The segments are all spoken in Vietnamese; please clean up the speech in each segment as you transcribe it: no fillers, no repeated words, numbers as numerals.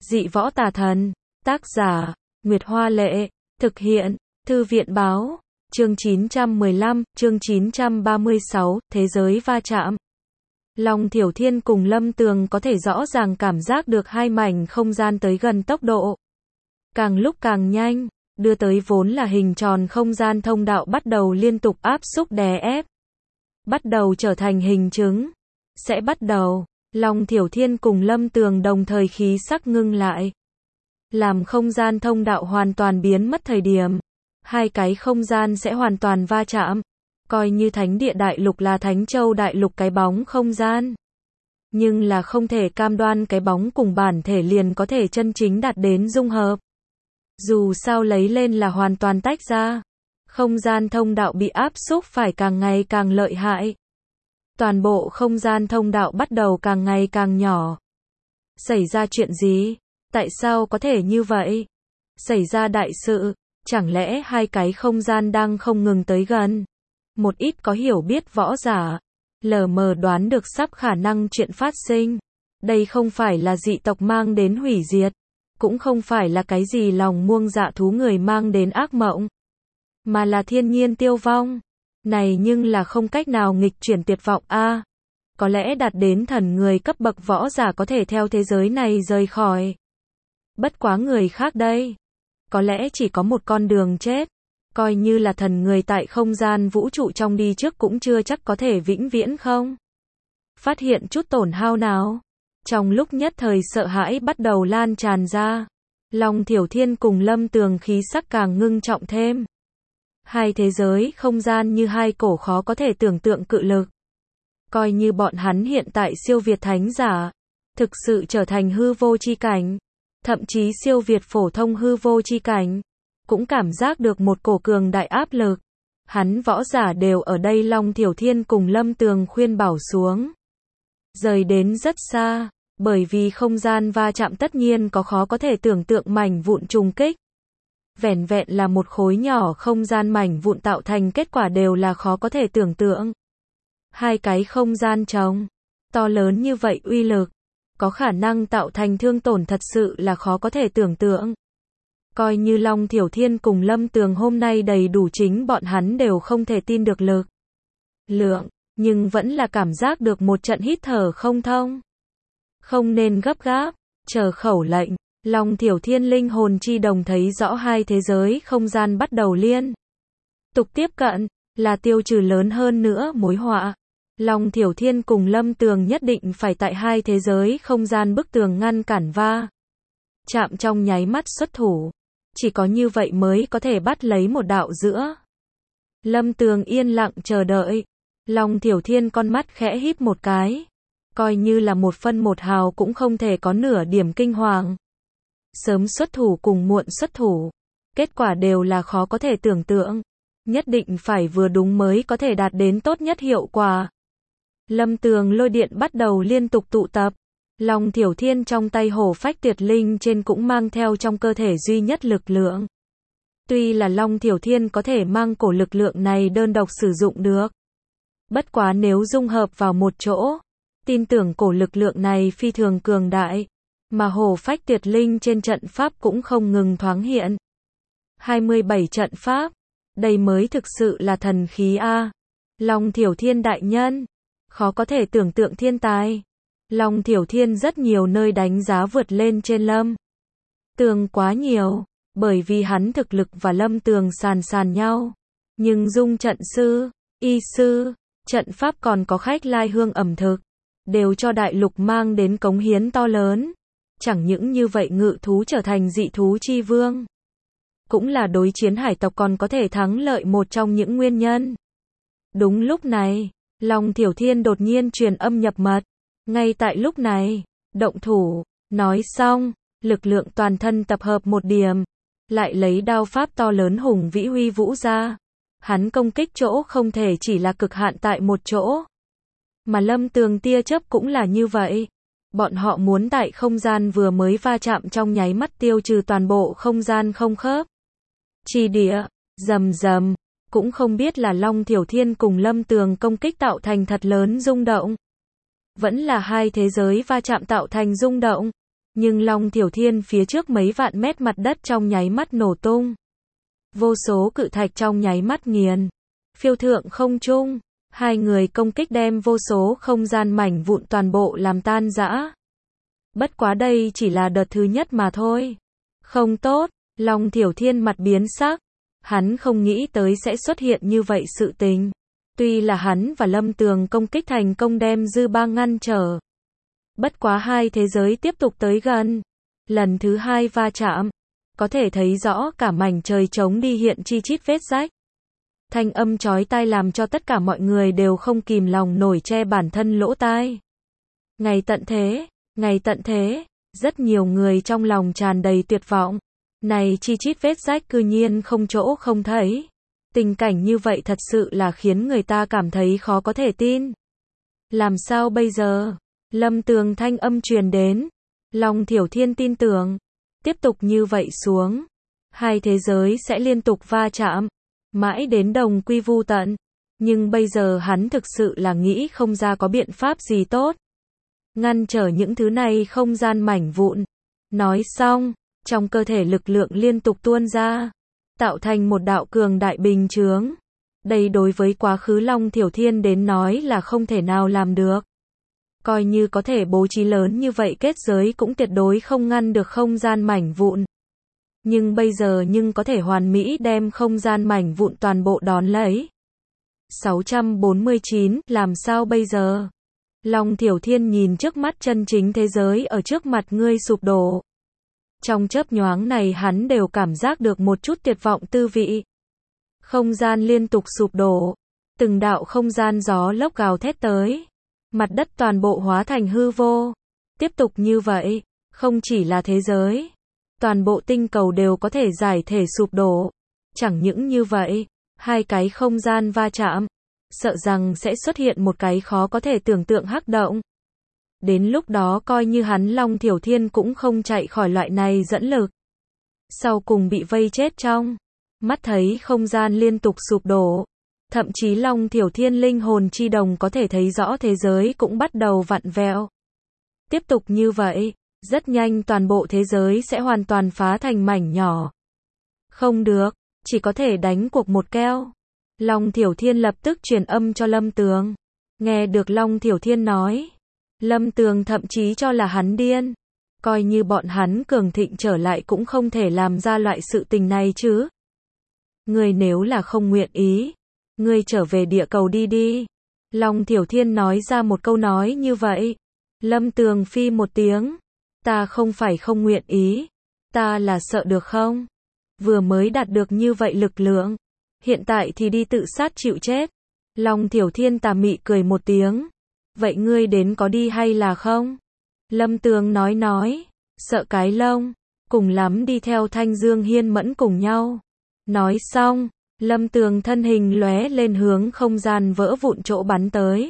Dị võ tà thần. Tác giả, Nguyệt Hoa Lệ. Thực hiện, Thư viện Báo. Chương 915, chương 936, Thế giới va chạm. Long Thiểu Thiên cùng Lâm Tường có thể rõ ràng cảm giác được hai mảnh không gian tới gần tốc độ càng lúc càng nhanh, đưa tới vốn là hình tròn không gian thông đạo bắt đầu liên tục áp xúc đè ép. Bắt đầu trở thành hình trứng. Sẽ bắt đầu. Long Thiểu Thiên cùng Lâm Tường đồng thời khí sắc ngưng lại. Làm không gian thông đạo hoàn toàn biến mất thời điểm. Hai cái không gian sẽ hoàn toàn va chạm. Coi như Thánh Địa Đại Lục là Thánh Châu Đại Lục cái bóng không gian. Nhưng là không thể cam đoan cái bóng cùng bản thể liền có thể chân chính đạt đến dung hợp. Dù sao lấy lên là hoàn toàn tách ra. Không gian thông đạo bị áp xúc phải càng ngày càng lợi hại. Toàn bộ không gian thông đạo bắt đầu càng ngày càng nhỏ. Xảy ra chuyện gì? Tại sao có thể như vậy? Xảy ra đại sự, chẳng lẽ hai cái không gian đang không ngừng tới gần? Một ít có hiểu biết võ giả, lờ mờ đoán được sắp khả năng chuyện phát sinh. Đây không phải là dị tộc mang đến hủy diệt, cũng không phải là cái gì lòng muông dạ thú người mang đến ác mộng, mà là thiên nhiên tiêu vong. Này nhưng là không cách nào nghịch chuyển tuyệt vọng a. Có lẽ đạt đến thần người cấp bậc võ giả có thể theo thế giới này rời khỏi. Bất quá người khác đây, có lẽ chỉ có một con đường chết. Coi như là thần người tại không gian vũ trụ trong đi trước cũng chưa chắc có thể vĩnh viễn không phát hiện chút tổn hao nào. Trong lúc nhất thời sợ hãi bắt đầu lan tràn ra, Long Thiểu Thiên cùng Lâm Tường khí sắc càng ngưng trọng thêm. Hai thế giới không gian như hai cổ khó có thể tưởng tượng cự lực. Coi như bọn hắn hiện tại siêu việt thánh giả, thực sự trở thành hư vô chi cảnh, thậm chí siêu việt phổ thông hư vô chi cảnh, cũng cảm giác được một cổ cường đại áp lực. Hắn võ giả đều ở đây. Long Thiểu Thiên cùng Lâm Tường khuyên bảo xuống. Rời đến rất xa, bởi vì không gian va chạm tất nhiên có khó có thể tưởng tượng mảnh vụn trùng kích. Vẻn vẹn là một khối nhỏ không gian mảnh vụn tạo thành kết quả đều là khó có thể tưởng tượng. Hai cái không gian trống, to lớn như vậy uy lực, có khả năng tạo thành thương tổn thật sự là khó có thể tưởng tượng. Coi như Long Thiểu Thiên cùng Lâm Tường hôm nay đầy đủ chính bọn hắn đều không thể tin được lực lượng, nhưng vẫn là cảm giác được một trận hít thở không thông. Không nên gấp gáp, chờ khẩu lệnh. Long Thiểu Thiên linh hồn chi đồng thấy rõ hai thế giới không gian bắt đầu liên tục tiếp cận, là tiêu trừ lớn hơn nữa mối họa. Long Thiểu Thiên cùng Lâm Tường nhất định phải tại hai thế giới không gian bức tường ngăn cản va chạm trong nháy mắt xuất thủ. Chỉ có như vậy mới có thể bắt lấy một đạo giữa. Lâm Tường yên lặng chờ đợi. Long Thiểu Thiên con mắt khẽ híp một cái. Coi như là một phân một hào cũng không thể có nửa điểm kinh hoàng. Sớm xuất thủ cùng muộn xuất thủ, kết quả đều là khó có thể tưởng tượng. Nhất định phải vừa đúng mới có thể đạt đến tốt nhất hiệu quả. Lâm Tường lôi điện bắt đầu liên tục tụ tập. Long Thiểu Thiên trong tay hổ phách tuyệt linh trên cũng mang theo trong cơ thể duy nhất lực lượng. Tuy là Long Thiểu Thiên có thể mang cổ lực lượng này đơn độc sử dụng được. Bất quá nếu dung hợp vào một chỗ, tin tưởng cổ lực lượng này phi thường cường đại. Mà hổ phách tuyệt linh trên trận pháp cũng không ngừng thoáng hiện. 27 trận pháp. Đây mới thực sự là thần khí a. Long Thiểu Thiên đại nhân, khó có thể tưởng tượng thiên tài. Long Thiểu Thiên rất nhiều nơi đánh giá vượt lên trên Lâm Tường quá nhiều, bởi vì hắn thực lực và Lâm Tường sàn nhau. Nhưng dung trận sư, y sư, trận pháp còn có khách lai hương ẩm thực, đều cho đại lục mang đến cống hiến to lớn. Chẳng những như vậy ngự thú trở thành dị thú chi vương, cũng là đối chiến hải tộc còn có thể thắng lợi một trong những nguyên nhân. Đúng lúc này, Long Thiểu Thiên đột nhiên truyền âm nhập mật. Ngay tại lúc này, động thủ, nói xong, lực lượng toàn thân tập hợp một điểm, lại lấy đao pháp to lớn hùng vĩ huy vũ ra. Hắn công kích chỗ không thể chỉ là cực hạn tại một chỗ, mà Lâm Tường tia chớp cũng là như vậy. Bọn họ muốn tại không gian vừa mới va chạm trong nháy mắt tiêu trừ toàn bộ không gian không khớp chi địa. Rầm rầm, cũng không biết là Long Thiểu Thiên cùng Lâm Tường công kích tạo thành thật lớn rung động, vẫn là hai thế giới va chạm tạo thành rung động. Nhưng Long Thiểu Thiên phía trước mấy vạn mét mặt đất trong nháy mắt nổ tung. Vô số cự thạch trong nháy mắt nghiền. Phiêu thượng không trung. Hai người công kích đem vô số không gian mảnh vụn toàn bộ làm tan rã. Bất quá đây chỉ là đợt thứ nhất mà thôi. Không tốt, Long Thiểu Thiên mặt biến sắc. Hắn không nghĩ tới sẽ xuất hiện như vậy sự tình. Tuy là hắn và Lâm Tường công kích thành công đem dư ba ngăn trở. Bất quá hai thế giới tiếp tục tới gần. Lần thứ hai va chạm. Có thể thấy rõ cả mảnh trời trống đi hiện chi chít vết rách. Thanh âm chói tai làm cho tất cả mọi người đều không kìm lòng nổi che bản thân lỗ tai. Ngày tận thế, rất nhiều người trong lòng tràn đầy tuyệt vọng. Này chi chít vết rách cư nhiên không chỗ không thấy. Tình cảnh như vậy thật sự là khiến người ta cảm thấy khó có thể tin. Làm sao bây giờ? Lâm Tường thanh âm truyền đến. Long Thiểu Thiên tin tưởng. Tiếp tục như vậy xuống. Hai thế giới sẽ liên tục va chạm. Mãi đến đồng quy vu tận. Nhưng bây giờ hắn thực sự là nghĩ không ra có biện pháp gì tốt. Ngăn trở những thứ này không gian mảnh vụn. Nói xong, trong cơ thể lực lượng liên tục tuôn ra. Tạo thành một đạo cường đại bình chướng. Đây đối với quá khứ Long Thiểu Thiên đến nói là không thể nào làm được. Coi như có thể bố trí lớn như vậy kết giới cũng tuyệt đối không ngăn được không gian mảnh vụn. Nhưng bây giờ có thể hoàn mỹ đem không gian mảnh vụn toàn bộ đón lấy. 649, làm sao bây giờ? Long Thiểu Thiên nhìn trước mắt chân chính thế giới ở trước mặt ngươi sụp đổ. Trong chớp nhoáng này hắn đều cảm giác được một chút tuyệt vọng tư vị. Không gian liên tục sụp đổ. Từng đạo không gian gió lốc gào thét tới. Mặt đất toàn bộ hóa thành hư vô. Tiếp tục như vậy, không chỉ là thế giới. Toàn bộ tinh cầu đều có thể giải thể sụp đổ. Chẳng những như vậy, hai cái không gian va chạm. Sợ rằng sẽ xuất hiện một cái khó có thể tưởng tượng hắc động. Đến lúc đó coi như hắn Long Thiểu Thiên cũng không chạy khỏi loại này dẫn lực. Sau cùng bị vây chết trong. Mắt thấy không gian liên tục sụp đổ. Thậm chí Long Thiểu Thiên linh hồn chi đồng có thể thấy rõ thế giới cũng bắt đầu vặn vẹo. Tiếp tục như vậy, rất nhanh toàn bộ thế giới sẽ hoàn toàn phá thành mảnh nhỏ. Không được, chỉ có thể đánh cuộc một keo. Long Thiểu Thiên lập tức truyền âm cho Lâm Tường. Nghe được Long Thiểu Thiên nói. Lâm Tường thậm chí cho là hắn điên. Coi như bọn hắn cường thịnh trở lại cũng không thể làm ra loại sự tình này chứ. Ngươi nếu là không nguyện ý, ngươi trở về địa cầu đi. Long Thiểu Thiên nói ra một câu nói như vậy. Lâm Tường phi một tiếng. Ta không phải không nguyện ý. Ta là sợ được không? Vừa mới đạt được như vậy lực lượng. Hiện tại thì đi tự sát chịu chết. Long Thiểu Thiên tà mị cười một tiếng. Vậy ngươi đến có đi hay là không? Lâm Tường nói. Sợ cái lông. Cùng lắm đi theo Thanh Dương Hiên Mẫn cùng nhau. Nói xong, Lâm Tường thân hình lóe lên hướng không gian vỡ vụn chỗ bắn tới.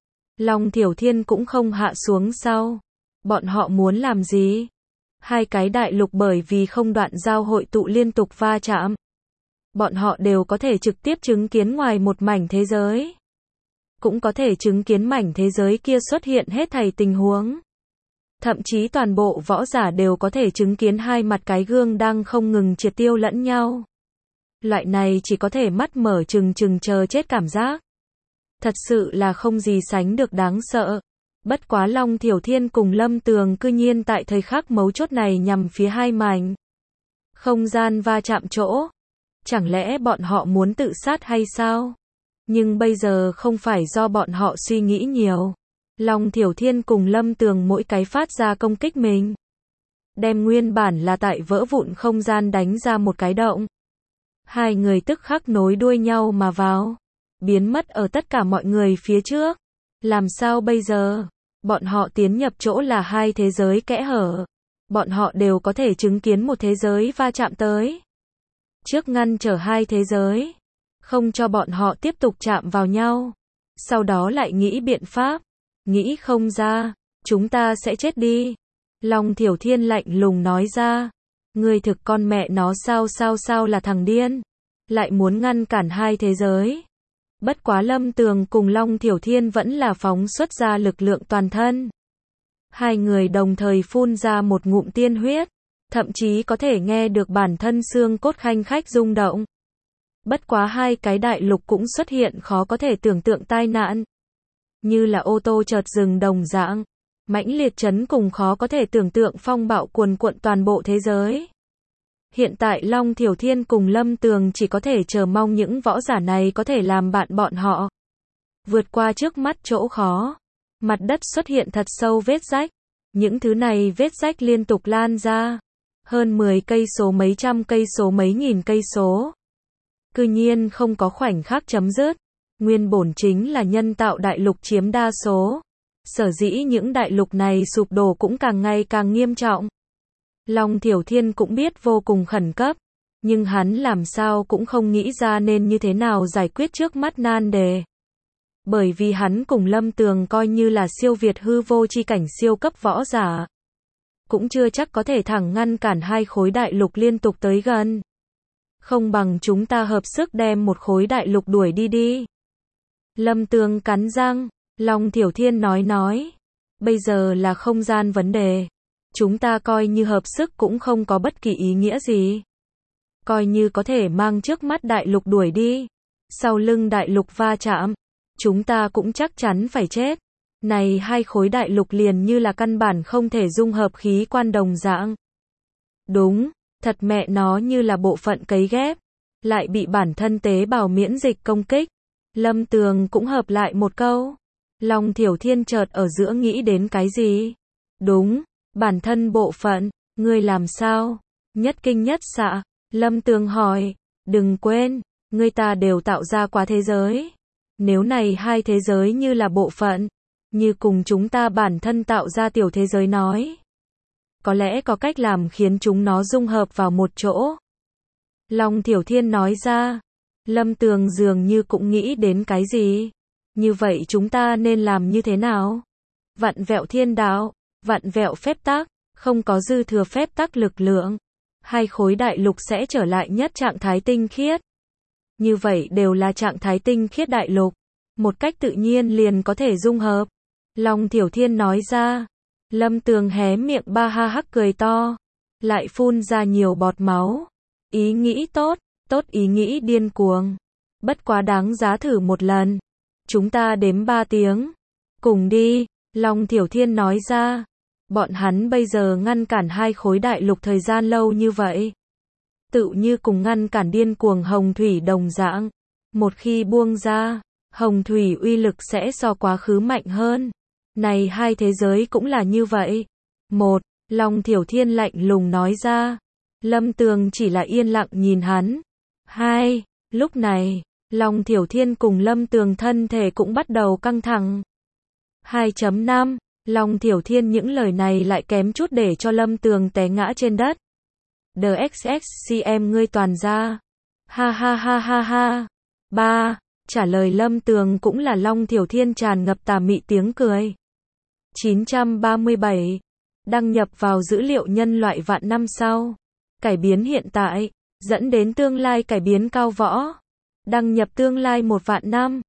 Long Thiểu Thiên cũng không hạ xuống sau. Bọn họ muốn làm gì? Hai cái đại lục bởi vì không đoạn giao hội tụ liên tục va chạm. Bọn họ đều có thể trực tiếp chứng kiến ngoài một mảnh thế giới. Cũng có thể chứng kiến mảnh thế giới kia xuất hiện hết thảy tình huống. Thậm chí toàn bộ võ giả đều có thể chứng kiến hai mặt cái gương đang không ngừng triệt tiêu lẫn nhau. Loại này chỉ có thể mắt mở trừng chờ chết cảm giác. Thật sự là không gì sánh được đáng sợ. Bất quá Long Thiểu Thiên cùng Lâm Tường cư nhiên tại thời khắc mấu chốt này nhằm phía hai mảnh không gian va chạm chỗ. Chẳng lẽ bọn họ muốn tự sát hay sao? Nhưng bây giờ không phải do bọn họ suy nghĩ nhiều. Long Thiểu Thiên cùng Lâm Tường mỗi cái phát ra công kích mình. Đem nguyên bản là tại vỡ vụn không gian đánh ra một cái động. Hai người tức khắc nối đuôi nhau mà vào. Biến mất ở tất cả mọi người phía trước. Làm sao bây giờ? Bọn họ tiến nhập chỗ là hai thế giới kẽ hở. Bọn họ đều có thể chứng kiến một thế giới va chạm tới. Trước ngăn trở hai thế giới. Không cho bọn họ tiếp tục chạm vào nhau. Sau đó lại nghĩ biện pháp. Nghĩ không ra. Chúng ta sẽ chết đi. Long Thiểu Thiên lạnh lùng nói ra. Ngươi thực con mẹ nó sao là thằng điên. Lại muốn ngăn cản hai thế giới. Bất quá Lâm Tường cùng Long Thiểu Thiên vẫn là phóng xuất ra lực lượng toàn thân. Hai người đồng thời phun ra một ngụm tiên huyết, thậm chí có thể nghe được bản thân xương cốt khanh khách rung động. Bất quá hai cái đại lục cũng xuất hiện khó có thể tưởng tượng tai nạn. Như là ô tô chợt dừng đồng dạng, mãnh liệt chấn cùng khó có thể tưởng tượng phong bạo cuồn cuộn toàn bộ thế giới. Hiện tại Long Thiểu Thiên cùng Lâm Tường chỉ có thể chờ mong những võ giả này có thể làm bạn bọn họ. Vượt qua trước mắt chỗ khó. Mặt đất xuất hiện thật sâu vết rách. Những thứ này vết rách liên tục lan ra. Hơn 10 cây số, mấy trăm cây số, mấy nghìn cây số. Cư nhiên không có khoảnh khắc chấm dứt. Nguyên bổn chính là nhân tạo đại lục chiếm đa số. Sở dĩ những đại lục này sụp đổ cũng càng ngày càng nghiêm trọng. Long Thiểu Thiên cũng biết vô cùng khẩn cấp. Nhưng hắn làm sao cũng không nghĩ ra nên như thế nào giải quyết trước mắt nan đề. Bởi vì hắn cùng Lâm Tường coi như là siêu việt hư vô chi cảnh siêu cấp võ giả. Cũng chưa chắc có thể thẳng ngăn cản hai khối đại lục liên tục tới gần. Không bằng chúng ta hợp sức đem một khối đại lục đuổi đi đi. Lâm Tường cắn răng, Long Thiểu Thiên nói. Bây giờ là không gian vấn đề. Chúng ta coi như hợp sức cũng không có bất kỳ ý nghĩa gì. Coi như có thể mang trước mắt đại lục đuổi đi. Sau lưng đại lục va chạm. Chúng ta cũng chắc chắn phải chết. Này hai khối đại lục liền như là căn bản không thể dung hợp khí quan đồng dạng. Đúng, thật mẹ nó như là bộ phận cấy ghép. Lại bị bản thân tế bào miễn dịch công kích. Lâm Tường cũng hợp lại một câu. Long Thiểu Thiên chợt ở giữa nghĩ đến cái gì? Đúng, bản thân bộ phận, ngươi làm sao? Nhất kinh nhất xạ. Lâm Tường hỏi, đừng quên, ngươi ta đều tạo ra quá thế giới. Nếu này hai thế giới như là bộ phận, như cùng chúng ta bản thân tạo ra tiểu thế giới nói. Có lẽ có cách làm khiến chúng nó dung hợp vào một chỗ. Long Thiểu Thiên nói ra. Lâm Tường dường như cũng nghĩ đến cái gì. Như vậy chúng ta nên làm như thế nào? Vặn vẹo thiên đạo, vặn vẹo phép tắc, không có dư thừa phép tắc lực lượng. Hai khối đại lục sẽ trở lại nhất trạng thái tinh khiết. Như vậy đều là trạng thái tinh khiết đại lục. Một cách tự nhiên liền có thể dung hợp. Long Thiểu Thiên nói ra. Lâm Tường hé miệng ba ha hắc cười to. Lại phun ra nhiều bọt máu. Ý nghĩ tốt, tốt ý nghĩ điên cuồng. Bất quá đáng giá thử một lần. Chúng ta đếm 3 tiếng. Cùng đi, Long Thiểu Thiên nói ra. Bọn hắn bây giờ ngăn cản hai khối đại lục thời gian lâu như vậy. Tự như cùng ngăn cản điên cuồng hồng thủy đồng dạng. Một khi buông ra, hồng thủy uy lực sẽ so quá khứ mạnh hơn. Này hai thế giới cũng là như vậy. Một, Long Thiểu Thiên lạnh lùng nói ra. Lâm Tường chỉ là yên lặng nhìn hắn. Hai, lúc này, Long Thiểu Thiên cùng Lâm Tường thân thể cũng bắt đầu căng thẳng. 2.5, Long Thiểu Thiên những lời này lại kém chút để cho Lâm Tường té ngã trên đất. DXXCM ngươi toàn ra. Ha ha ha ha ha. 3. Trả lời Lâm Tường cũng là Long Thiểu Thiên tràn ngập tà mị tiếng cười. 937. Đăng nhập vào dữ liệu nhân loại vạn năm sau. Cải biến hiện tại, dẫn đến tương lai cải biến cao võ. Đăng nhập tương lai 1 vạn năm.